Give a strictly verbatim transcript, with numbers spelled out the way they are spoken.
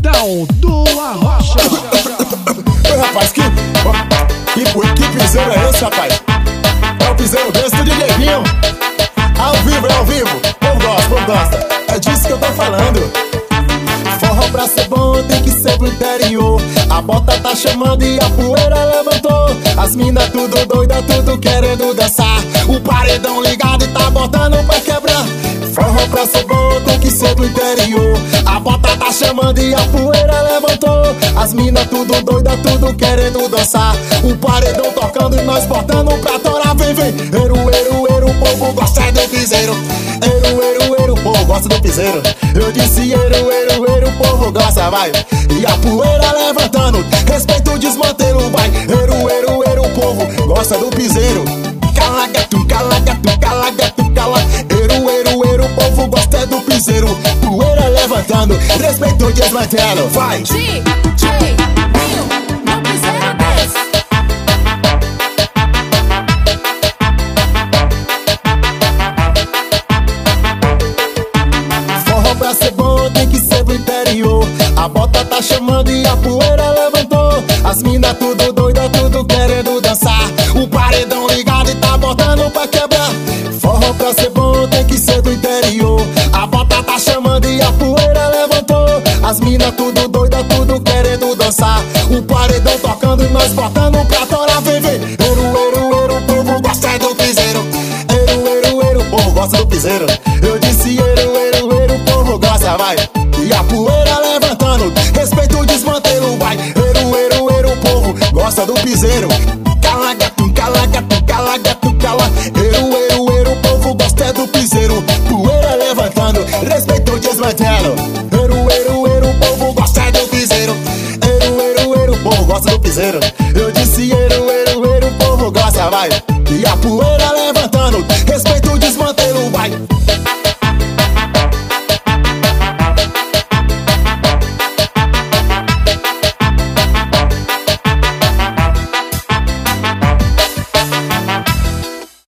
Paredão do Arrocha. Oi, rapaz, que, que, que piseiro é esse, rapaz? É o piseiro desse do D J Vinho. Ao vivo, é ao vivo. Povo gosta, povo gosta. É disso que eu tô falando. Forró pra ser bom tem que ser pro interior. A bota tá chamando e a poeira levantou. As mina tudo doida, tudo querendo dançar. O paredão ligado e tá botando pra quebrar. Forró pra ser bom tem que ser do interior. A bota tá chamando e a poeira levantou. As mina tudo doida, tudo querendo dançar. O paredão tocando e nós botando pra torar. Vem, vem, eru, eru, eru, o povo gosta do piseiro. Eru, eru, eru, o povo gosta do piseiro. Eu disse eru, eru, eru, o povo gosta, vai. E a poeira levantando, respeita o desmantelo, vai. Eru, eru, eru, o povo gosta do piseiro. Cala, gato, cala, gato, cala, gato, cala. Eru, eru, eru, o povo gosta do piseiro. Poeira levantando, respeita o desmantelo, vai. D J Vinho, no piseiro desse. Forró pra ser bom tem que ser do interior. A bota tá chamando e a poeira levantou. As mina tudo doida, tudo querendo dançar. O paredão ligado e tá botando pra quebrar. Forró pra ser bom tem que ser do interior. A bota tá chamando e a poeira levantou. As mina tudo doida, tudo querendo dançar. O paredão tocando e nós botando pra torar. Vem, vem, eru, eru, eru, o povo gosta do piseiro. Eru, eru, eru, o povo gosta do piseiro. Eu disse eru, eru, eru, o povo gosta, vai. E a poeira levantando, respeita o desmantelo, vai. Eru, eru, eru, o povo gosta do piseiro. Cala, gato, cala, gato, cala, gato, cala. Eru, eru, eru, o povo gosta do piseiro. Poeira levantando, respeita o desmantelo. Eru, eru, eru, o povo gosta do piseiro. Eru, eru, eru, o povo gosta do piseiro.